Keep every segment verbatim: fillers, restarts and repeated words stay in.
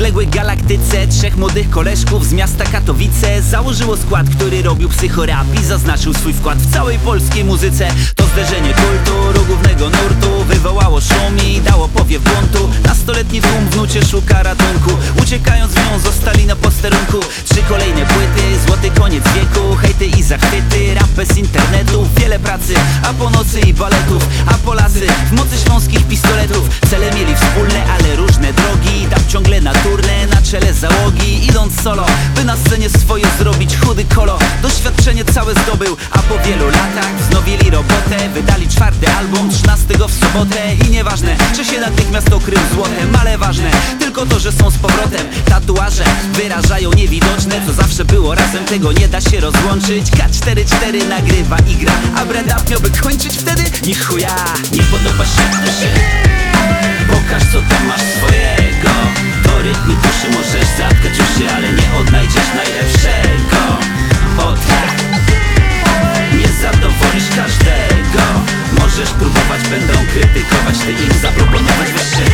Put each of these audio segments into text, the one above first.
odległej galaktyce trzech młodych koleżków z miasta Katowice założyło skład, który robił psychorap i zaznaczył swój wkład w całej polskiej muzyce. To zderzenie kultur, głównego nurtu wywołało szum i dało powiew buntu. Nastoletni tłum w nucie szuka ratunku, uciekając w nią zostali na posterunku. Trzy kolejne płyty, złoty koniec wieku, hejty i zachwyty, rap bez internetu, wiele pracy, a po nocy i baletów. A Polacy w mocy śląskich pistoletów cele mieli wspólne, ale różne drogi. Dam ciągle na turnę, na czele załogi, idąc solo, by na scenie swoje zrobić chudy kolo. Doświadczenie całe zdobył, a po wielu latach wznowili robotę. Wydali czwarty album, trzynastego w sobotę. I nieważne, czy się natychmiast okrył złotem, ale ważne tylko to, że są z powrotem. Tatuaże wyrażają niewidoczne, co zawsze było razem, tego nie da się rozłączyć. K cztery cztery nagrywa i gra, a Brand miałby kończyć wtedy? Ni chuja. Nie podoba się, to się pokaż, co tam masz swojego. Do rytmu duszy możesz zatkać uszy, ale nie odnajdziesz najlepszego. O tak, nie zadowolisz każdego. Możesz próbować, będą krytykować, ty im zaproponować wyższy.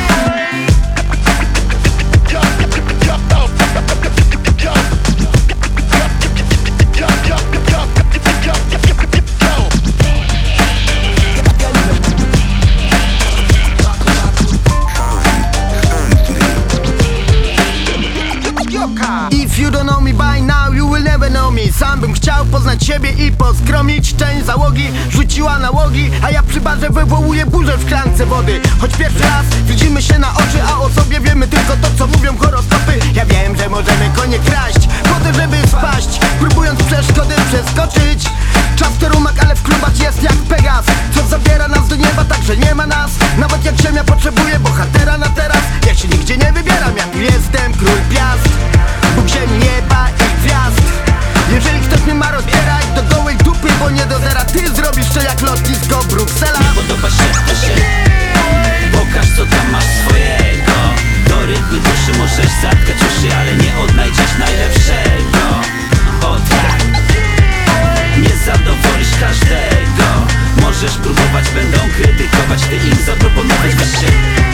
If you don't know me by now, you will never know me. Sam bym chciał poznać siebie i poskromić. Część załogi rzuciła nałogi, a ja przy barze wywołuję burzę w szklance wody. Choć pierwszy raz widzimy się na oczy, a o sobie wiemy tylko to, co mówią horoskopy. Ja wiem, że możemy konie kraść po to, żeby spaść, próbując przeszkody przeskoczyć. Czas to rumak, ale w klubach jest jak Pegas, co zabiera nas do nieba, tak że nie ma nas. Nawet jak ziemia potrzebuje bohatera na teraz, ja się nigdzie nie wybieram, ja tu jestem król piast, Bóg ziemi, nieba i gwiazd. Jeżeli ktoś mnie ma rozbierać do gołej dupy, bo nie do zera, ty zrobisz to jak lotnisko Bruksela. Nie podoba się, to się pokaż, co tam masz swojego. Do rytmu duszy możesz zatkać uszy, ale nie odnajdziesz najlepszego. O tak, nie zadowolisz każdego. Możesz próbować, będą krytykować, ty im zaproponować wyższy.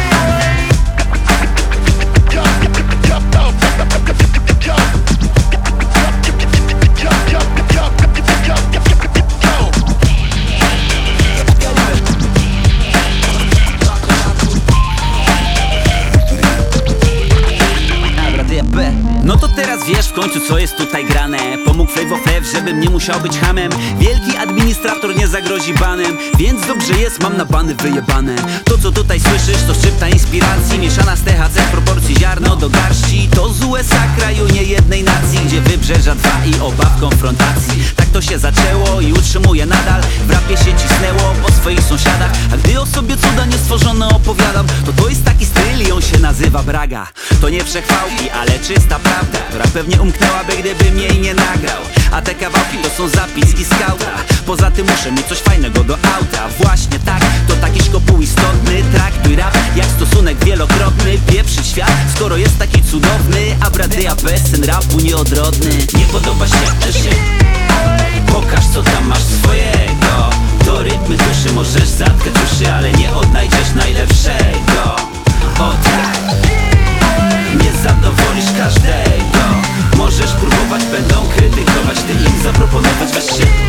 No to teraz wiesz w końcu, co jest tutaj grane. Pomógł Flavor Flav, żebym nie musiał być hamem. Wielki administrator nie zagrozi banem, więc dobrze jest, mam na bany wyjebane. To co tutaj słyszysz, to szczypta inspiracji, mieszana z T H C w proporcji ziarno do garści. To z U S A, kraju niejednej nacji, gdzie wybrzeża dwa i obaw konfrontacji. Tak to się zaczęło i utrzymuje nadal. W rapie się cisnęło po swoich sąsiadach, a gdy o sobie cuda niestworzone opowiadam, to to jest taki styl i on się nazywa braga. To nie przechwałki, ale czysta prawda, która pewnie umknęłaby, gdybym jej nie nagrał. A te kawałki to są zapiski skauta. Poza tym muszę mieć coś fajnego do auta. Właśnie tak, to taki szkopuł istotny. Traktuj rap jak stosunek wielokrotny. Pieprzyć świat, skoro jest taki cudowny. A Bradyja bez syn rapu nieodrodny. Nie podoba się, też się pokaż, co tam masz swojego. Do rytmy duszy możesz zatkać uszy, ale nie odnajdziesz najlepszego. O tak, nie zadowolisz każdego. Możesz próbować, będą krytykować, ty im zaproponować weź się.